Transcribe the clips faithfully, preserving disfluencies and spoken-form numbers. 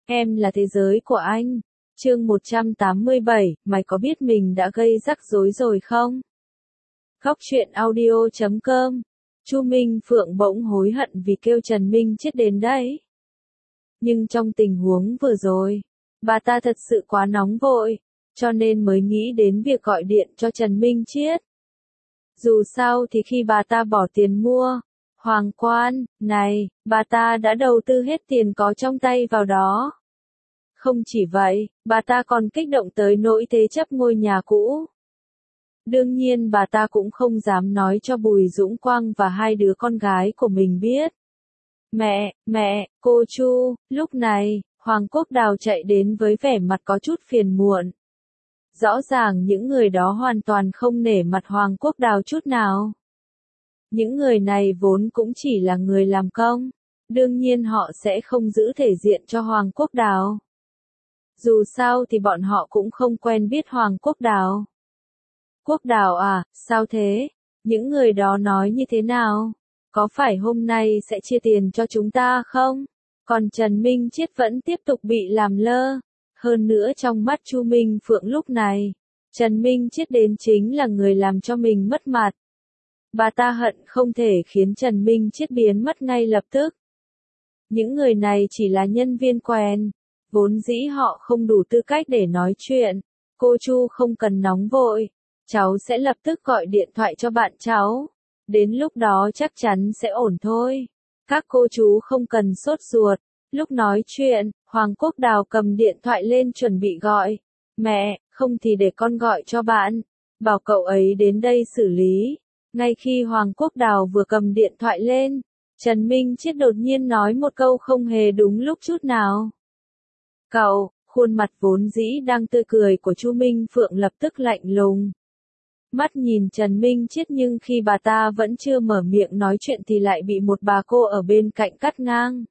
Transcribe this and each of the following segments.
Em là thế giới của anh. Chương một trăm tám mươi bảy, mày có biết mình đã gây rắc rối rồi không? Góc truyện audio chấm com. Chu Minh Phượng bỗng hối hận vì kêu Trần Minh Chiết đến đấy. Nhưng trong tình huống vừa rồi, bà ta thật sự quá nóng vội, cho nên mới nghĩ đến việc gọi điện cho Trần Minh Chiết. Dù sao thì khi bà ta bỏ tiền mua hoàng quan này, bà ta đã đầu tư hết tiền có trong tay vào đó. Không chỉ vậy, bà ta còn kích động tới nỗi thế chấp ngôi nhà cũ. Đương nhiên bà ta cũng không dám nói cho Bùi Dũng Quang và hai đứa con gái của mình biết. Mẹ, mẹ, cô Chu, lúc này, Hoàng Quốc Đào chạy đến với vẻ mặt có chút phiền muộn. Rõ ràng những người đó hoàn toàn không nể mặt Hoàng Quốc Đào chút nào. Những người này vốn cũng chỉ là người làm công, đương nhiên họ sẽ không giữ thể diện cho Hoàng Quốc Đào. Dù sao thì bọn họ cũng không quen biết Hoàng Quốc Đào. Quốc Đào à, sao thế? Những người đó nói như thế nào? Có phải hôm nay sẽ chia tiền cho chúng ta không? Còn Trần Minh Chiết vẫn tiếp tục bị làm lơ. Hơn nữa trong mắt Chu Minh Phượng lúc này, Trần Minh Chiết đến chính là người làm cho mình mất mặt. Bà ta hận không thể khiến Trần Minh Chiết biến mất ngay lập tức. Những người này chỉ là nhân viên quen, vốn dĩ họ không đủ tư cách để nói chuyện. Cô Chu không cần nóng vội, cháu sẽ lập tức gọi điện thoại cho bạn cháu. Đến lúc đó chắc chắn sẽ ổn thôi. Các cô chú không cần sốt ruột. Lúc nói chuyện, Hoàng Quốc Đào cầm điện thoại lên chuẩn bị gọi. Mẹ, không thì để con gọi cho bạn. Bảo cậu ấy đến đây xử lý. Ngay khi Hoàng Quốc Đào vừa cầm điện thoại lên, Trần Minh Chiết đột nhiên nói một câu không hề đúng lúc chút nào. Cậu, khuôn mặt vốn dĩ đang tươi cười của Chu Minh Phượng lập tức lạnh lùng. Mắt nhìn Trần Minh Chiết nhưng khi bà ta vẫn chưa mở miệng nói chuyện thì lại bị một bà cô ở bên cạnh cắt ngang.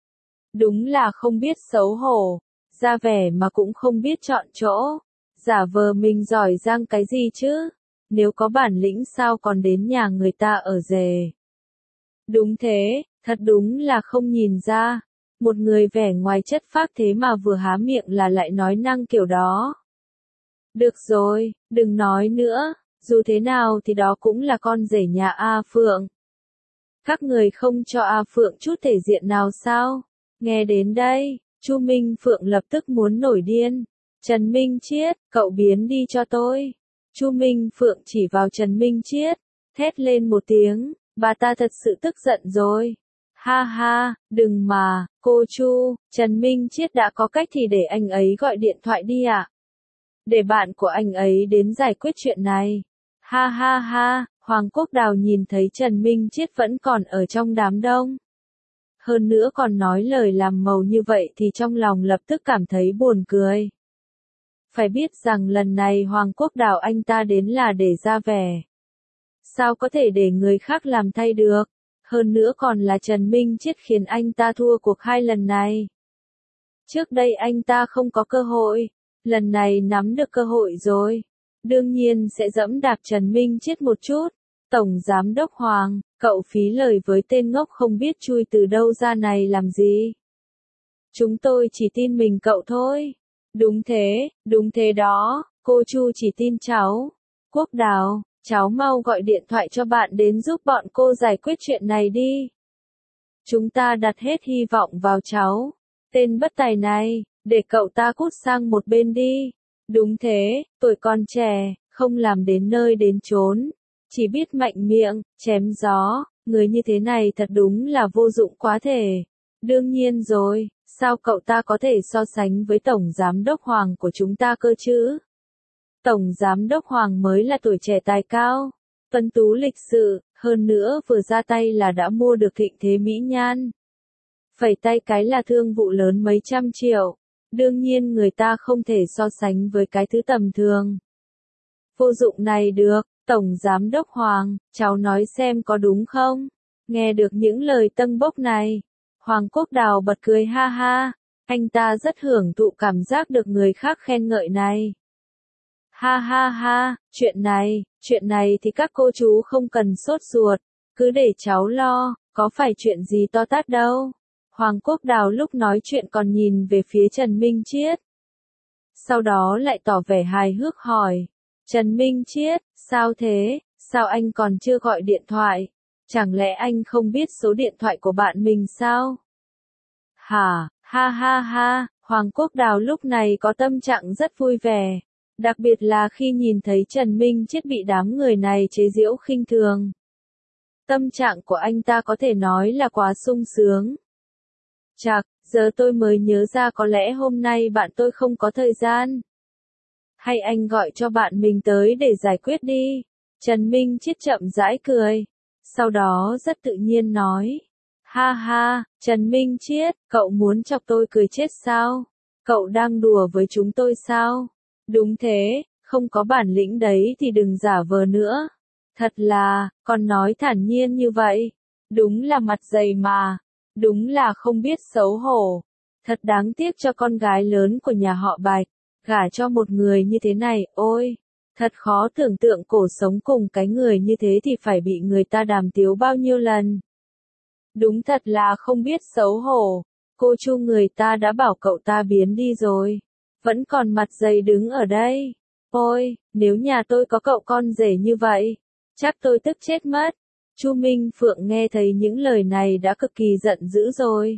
Đúng là không biết xấu hổ, ra vẻ mà cũng không biết chọn chỗ, giả vờ mình giỏi giang cái gì chứ, nếu có bản lĩnh sao còn đến nhà người ta ở rể. Đúng thế, thật đúng là không nhìn ra, một người vẻ ngoài chất phác thế mà vừa há miệng là lại nói năng kiểu đó. Được rồi, đừng nói nữa, dù thế nào thì đó cũng là con rể nhà A Phượng. Các người không cho A Phượng chút thể diện nào sao? Nghe đến đây, Chu Minh Phượng lập tức muốn nổi điên. Trần Minh Chiết, cậu biến đi cho tôi. Chu Minh Phượng chỉ vào Trần Minh Chiết, thét lên một tiếng, bà ta thật sự tức giận rồi. Ha ha, đừng mà, cô Chu, Trần Minh Chiết đã có cách thì để anh ấy gọi điện thoại đi ạ. À? Để bạn của anh ấy đến giải quyết chuyện này. Ha ha ha, Hoàng Quốc Đào nhìn thấy Trần Minh Chiết vẫn còn ở trong đám đông. Hơn nữa còn nói lời làm màu như vậy thì trong lòng lập tức cảm thấy buồn cười. Phải biết rằng lần này Hoàng Quốc Đào anh ta đến là để ra vẻ. Sao có thể để người khác làm thay được? Hơn nữa còn là Trần Minh Chiết khiến anh ta thua cuộc hai lần này. Trước đây anh ta không có cơ hội, lần này nắm được cơ hội rồi. Đương nhiên sẽ dẫm đạp Trần Minh Chiết một chút. Tổng Giám đốc Hoàng, cậu phí lời với tên ngốc không biết chui từ đâu ra này làm gì. Chúng tôi chỉ tin mình cậu thôi. Đúng thế, đúng thế đó, cô Chu chỉ tin cháu. Quốc Đào, cháu mau gọi điện thoại cho bạn đến giúp bọn cô giải quyết chuyện này đi. Chúng ta đặt hết hy vọng vào cháu. Tên bất tài này, để cậu ta cút sang một bên đi. Đúng thế, tuổi còn trẻ, không làm đến nơi đến chốn. Chỉ biết mạnh miệng, chém gió, người như thế này thật đúng là vô dụng quá thể. Đương nhiên rồi, sao cậu ta có thể so sánh với Tổng Giám đốc Hoàng của chúng ta cơ chứ? Tổng Giám đốc Hoàng mới là tuổi trẻ tài cao, tuấn tú lịch sự, hơn nữa vừa ra tay là đã mua được thịnh thế mỹ nhan. Phẩy tay cái là thương vụ lớn mấy trăm triệu, đương nhiên người ta không thể so sánh với cái thứ tầm thường. Vô dụng này được. Tổng Giám đốc Hoàng, cháu nói xem có đúng không? Nghe được những lời tâng bốc này, Hoàng Quốc Đào bật cười ha ha, anh ta rất hưởng thụ cảm giác được người khác khen ngợi này. Ha ha ha, chuyện này, chuyện này thì các cô chú không cần sốt ruột, cứ để cháu lo, có phải chuyện gì to tát đâu. Hoàng Quốc Đào lúc nói chuyện còn nhìn về phía Trần Minh Chiết. Sau đó lại tỏ vẻ hài hước hỏi. Trần Minh Chiết, sao thế, sao anh còn chưa gọi điện thoại? Chẳng lẽ anh không biết số điện thoại của bạn mình sao? Hả, ha ha ha, Hoàng Quốc Đào lúc này có tâm trạng rất vui vẻ. Đặc biệt là khi nhìn thấy Trần Minh Chiết bị đám người này chế giễu khinh thường. Tâm trạng của anh ta có thể nói là quá sung sướng. Chạc, giờ tôi mới nhớ ra có lẽ hôm nay bạn tôi không có thời gian. Hay anh gọi cho bạn mình tới để giải quyết đi. Trần Minh Chiết chậm rãi cười. Sau đó rất tự nhiên nói. Ha ha, Trần Minh Chiết, cậu muốn chọc tôi cười chết sao? Cậu đang đùa với chúng tôi sao? Đúng thế, không có bản lĩnh đấy thì đừng giả vờ nữa. Thật là, còn nói thản nhiên như vậy. Đúng là mặt dày mà. Đúng là không biết xấu hổ. Thật đáng tiếc cho con gái lớn của nhà họ Bạch. Gả cho một người như thế này, ôi. Thật khó tưởng tượng cổ sống cùng cái người như thế thì phải bị người ta đàm tiếu bao nhiêu lần. Đúng thật là không biết xấu hổ. Cô Chu người ta đã bảo cậu ta biến đi rồi. Vẫn còn mặt dày đứng ở đây. Ôi, nếu nhà tôi có cậu con rể như vậy, chắc tôi tức chết mất. Chu Minh Phượng nghe thấy những lời này đã cực kỳ giận dữ rồi.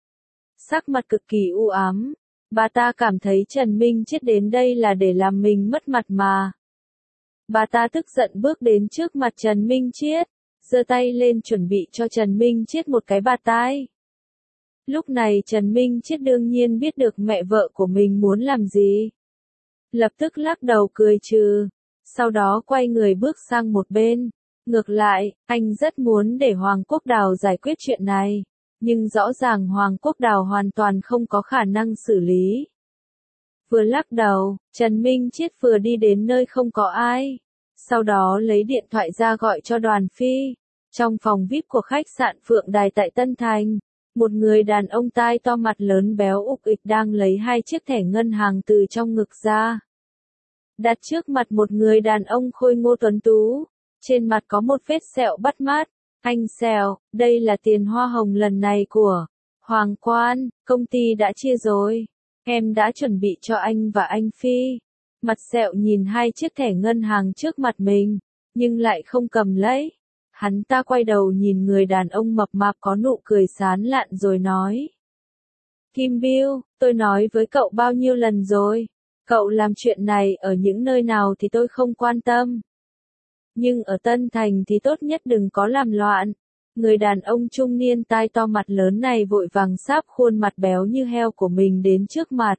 Sắc mặt cực kỳ u ám. Bà ta cảm thấy Trần Minh Chiết đến đây là để làm mình mất mặt mà. Bà ta tức giận bước đến trước mặt Trần Minh Chiết, giơ tay lên chuẩn bị cho Trần Minh Chiết một cái bạt tai. Lúc này Trần Minh Chiết đương nhiên biết được mẹ vợ của mình muốn làm gì. Lập tức lắc đầu cười trừ, sau đó quay người bước sang một bên. Ngược lại, anh rất muốn để Hoàng Quốc Đào giải quyết chuyện này, nhưng rõ ràng Hoàng Quốc Đào hoàn toàn không có khả năng xử lý. Vừa lắc đầu, Trần Minh Chiết vừa đi đến nơi không có ai. Sau đó lấy điện thoại ra gọi cho Đoàn Phi. Trong phòng vi ai pi của khách sạn Phượng Đài tại Tân Thành, một người đàn ông tai to mặt lớn béo ục ịch đang lấy hai chiếc thẻ ngân hàng từ trong ngực ra. Đặt trước mặt một người đàn ông khôi ngô tuấn tú. Trên mặt có một vết sẹo bắt mắt. Anh Sẹo, đây là tiền hoa hồng lần này của Hoàng Quan, công ty đã chia rồi. Em đã chuẩn bị cho anh và anh Phi. Mặt Sẹo nhìn hai chiếc thẻ ngân hàng trước mặt mình, nhưng lại không cầm lấy. Hắn ta quay đầu nhìn người đàn ông mập mạp có nụ cười sán lạn rồi nói. Kim Bill, tôi nói với cậu bao nhiêu lần rồi. Cậu làm chuyện này ở những nơi nào thì tôi không quan tâm. Nhưng ở Tân Thành thì tốt nhất đừng có làm loạn. Người đàn ông trung niên tai to mặt lớn này vội vàng sáp khuôn mặt béo như heo của mình đến trước mặt.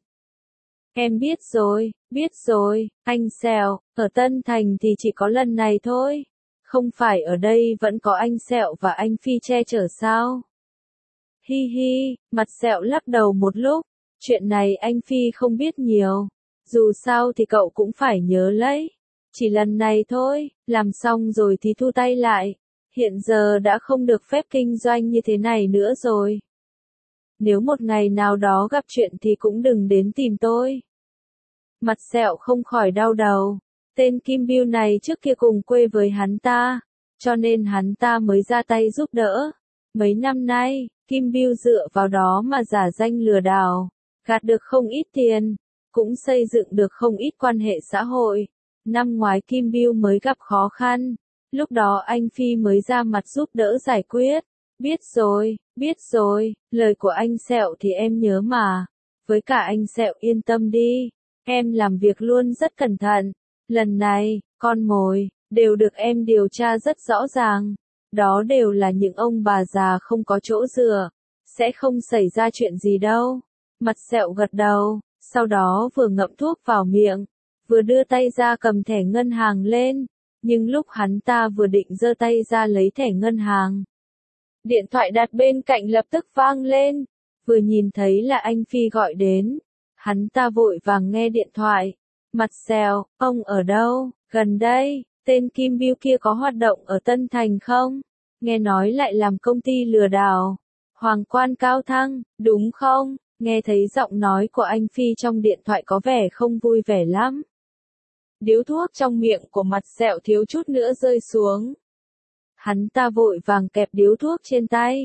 Em biết rồi, biết rồi, anh Sẹo, ở Tân Thành thì chỉ có lần này thôi. Không phải ở đây vẫn có anh Sẹo và anh Phi che chở sao? Hi hi, mặt Sẹo lắc đầu một lúc, chuyện này anh Phi không biết nhiều. Dù sao thì cậu cũng phải nhớ lấy. Chỉ lần này thôi, làm xong rồi thì thu tay lại. Hiện giờ đã không được phép kinh doanh như thế này nữa rồi. Nếu một ngày nào đó gặp chuyện thì cũng đừng đến tìm tôi. Mặt Sẹo không khỏi đau đầu. Tên Kim Bill này trước kia cùng quê với hắn ta, cho nên hắn ta mới ra tay giúp đỡ. Mấy năm nay, Kim Bill dựa vào đó mà giả danh lừa đảo, gạt được không ít tiền, cũng xây dựng được không ít quan hệ xã hội. Năm ngoái Kim Bill mới gặp khó khăn, lúc đó anh Phi mới ra mặt giúp đỡ giải quyết. Biết rồi, biết rồi, lời của anh Sẹo thì em nhớ mà. Với cả anh Sẹo yên tâm đi, em làm việc luôn rất cẩn thận. Lần này, con mồi, đều được em điều tra rất rõ ràng. Đó đều là những ông bà già không có chỗ dựa. Sẽ không xảy ra chuyện gì đâu. Mặt Sẹo gật đầu, sau đó vừa ngậm thuốc vào miệng, vừa đưa tay ra cầm thẻ ngân hàng lên. Nhưng lúc hắn ta vừa định giơ tay ra lấy thẻ ngân hàng, điện thoại đặt bên cạnh lập tức vang lên. Vừa nhìn thấy là anh Phi gọi đến, hắn ta vội vàng nghe điện thoại. Mặt Sẹo, ông ở đâu? Gần đây, tên Kim Bill kia có hoạt động ở Tân Thành không? Nghe nói lại làm công ty lừa đảo. Hoàng Quan cao thăng, đúng không? Nghe thấy giọng nói của anh Phi trong điện thoại có vẻ không vui vẻ lắm. Điếu thuốc trong miệng của Mặt Sẹo thiếu chút nữa rơi xuống. Hắn ta vội vàng kẹp điếu thuốc trên tay.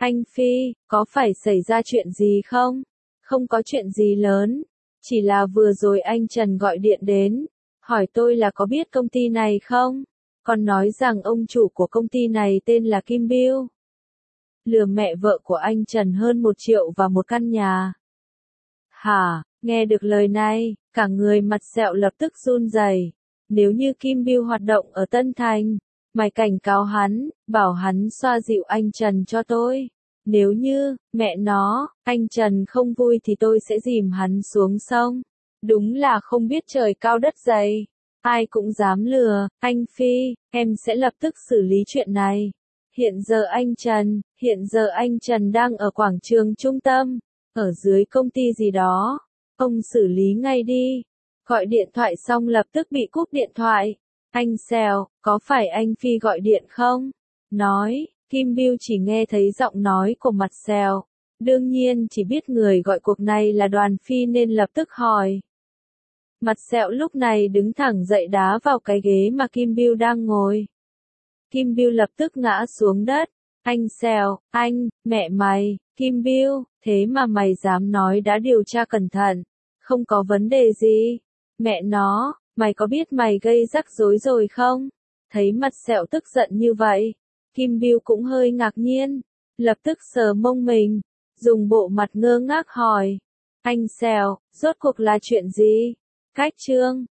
Anh Phi, có phải xảy ra chuyện gì không? Không có chuyện gì lớn. Chỉ là vừa rồi anh Trần gọi điện đến, hỏi tôi là có biết công ty này không? Còn nói rằng ông chủ của công ty này tên là Kim Bill. Lừa mẹ vợ của anh Trần hơn một triệu và một căn nhà. Hả, nghe được lời này, cả người mặt sẹo lập tức run rẩy. Nếu như Kim Bill hoạt động ở Tân Thành, mày cảnh cáo hắn, bảo hắn xoa dịu anh Trần cho tôi. Nếu như, mẹ nó, anh Trần không vui thì tôi sẽ dìm hắn xuống sông. Đúng là không biết trời cao đất dày. Ai cũng dám lừa, anh Phi, em sẽ lập tức xử lý chuyện này. Hiện giờ anh Trần, hiện giờ anh Trần đang ở quảng trường trung tâm, ở dưới công ty gì đó. Ông xử lý ngay đi. Gọi điện thoại xong lập tức bị cúp điện thoại. Anh Sèo, có phải anh Phi gọi điện không? Nói, Kim Bill chỉ nghe thấy giọng nói của mặt Sèo. Đương nhiên chỉ biết người gọi cuộc này là Đoàn Phi nên lập tức hỏi. Mặt Sẹo lúc này đứng thẳng dậy đá vào cái ghế mà Kim Bill đang ngồi. Kim Bill lập tức ngã xuống đất. Anh Sèo, anh, mẹ mày, Kim Bill, thế mà mày dám nói đã điều tra cẩn thận. Không có vấn đề gì. Mẹ nó, mày có biết mày gây rắc rối rồi không? Thấy mặt Sẹo tức giận như vậy, Kim Bill cũng hơi ngạc nhiên. Lập tức sờ mông mình, dùng bộ mặt ngơ ngác hỏi. Anh Sèo, rốt cuộc là chuyện gì? Cách chương